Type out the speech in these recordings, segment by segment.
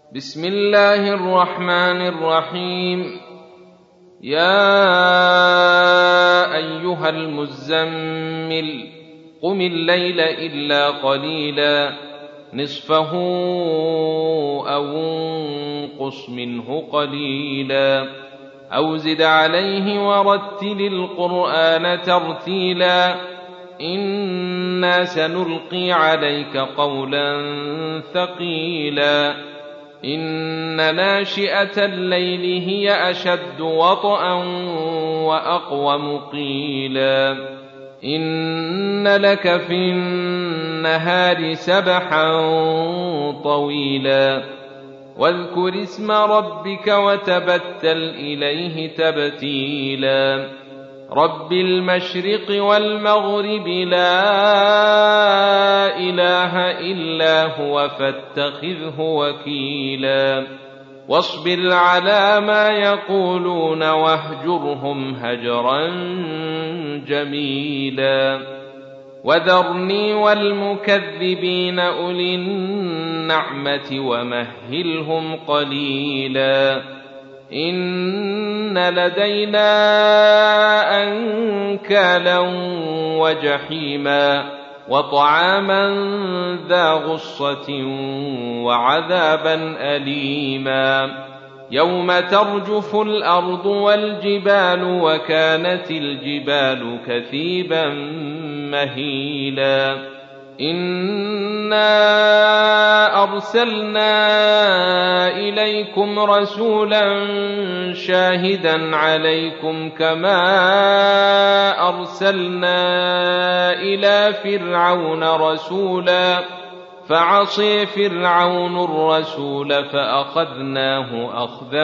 بسم الله الرحمن الرحيم. يا أيها المزمل قم الليل إلا قليلا نصفه أو انقص منه قليلا أو زد عليه ورتل القرآن ترتيلا إنا سنلقي عليك قولا ثقيلا إن ناشئة الليل هي أشد وطئا وأقوم قيلا إن لك في النهار سبحا طويلا واذكر اسم ربك وتبتل إليه تبتيلا رب المشرق والمغرب لا إله إلا هو فاتخذه وكيلا واصبر على ما يقولون واهجرهم هجرا جميلا وذرني والمكذبين أولي النعمة ومهلهم قليلا إن لدينا أنكالا وجحيما وطعاما ذا غصة وعذابا أليما يوم ترجف الأرض والجبال وكانت الجبال كثيبا مهيلا إنا أرسلنا إليكم رسولا شاهدا عليكم كما أرسلنا إلى فرعون رسولا فعصي فرعون الرسول فأخذناه أخذا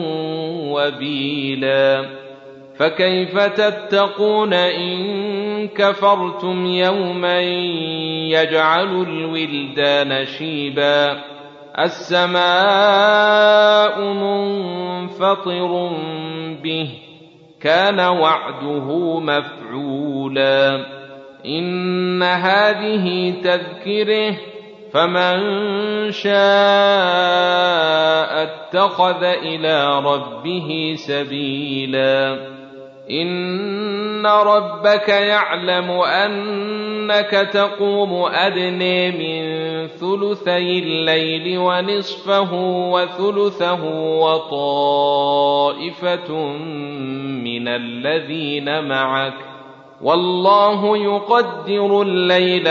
وبيلا فكيف تتقون إن كفرتم يوما يجعل الولدان شيبا السماء منفطر به كان وعده مفعولا إن هذه تذكره فمن شاء اتخذ إلى ربه سبيلا إن ربك يعلم أنك تقوم أدنى من ثلثي الليل ونصفه وثلثه وطائفة من الذين معك والله يقدر الليل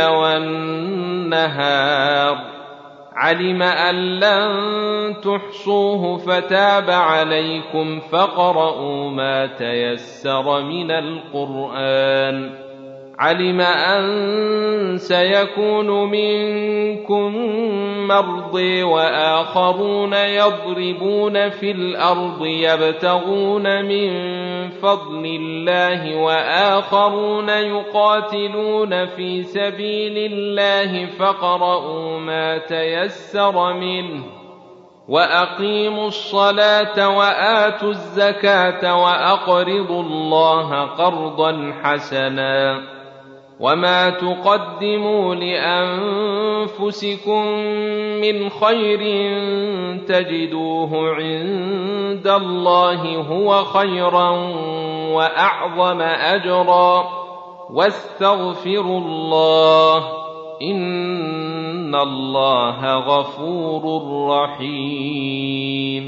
والنهار علم أن لن تحصوه فتاب عليكم فاقرؤوا ما تيسر من القرآن علم أن سيكون منكم مرضى وآخرون يضربون في الأرض يبتغون من فضل الله وآخرون يقاتلون في سبيل الله فاقرؤوا ما تيسر منه وأقيموا الصلاة وآتوا الزكاة وأقرضوا الله قرضا حسنا وما تقدموا لأنفسكم من خير تجدوه عند الله هو خيرا وأعظم أجرا واستغفروا الله إن الله غفور رحيم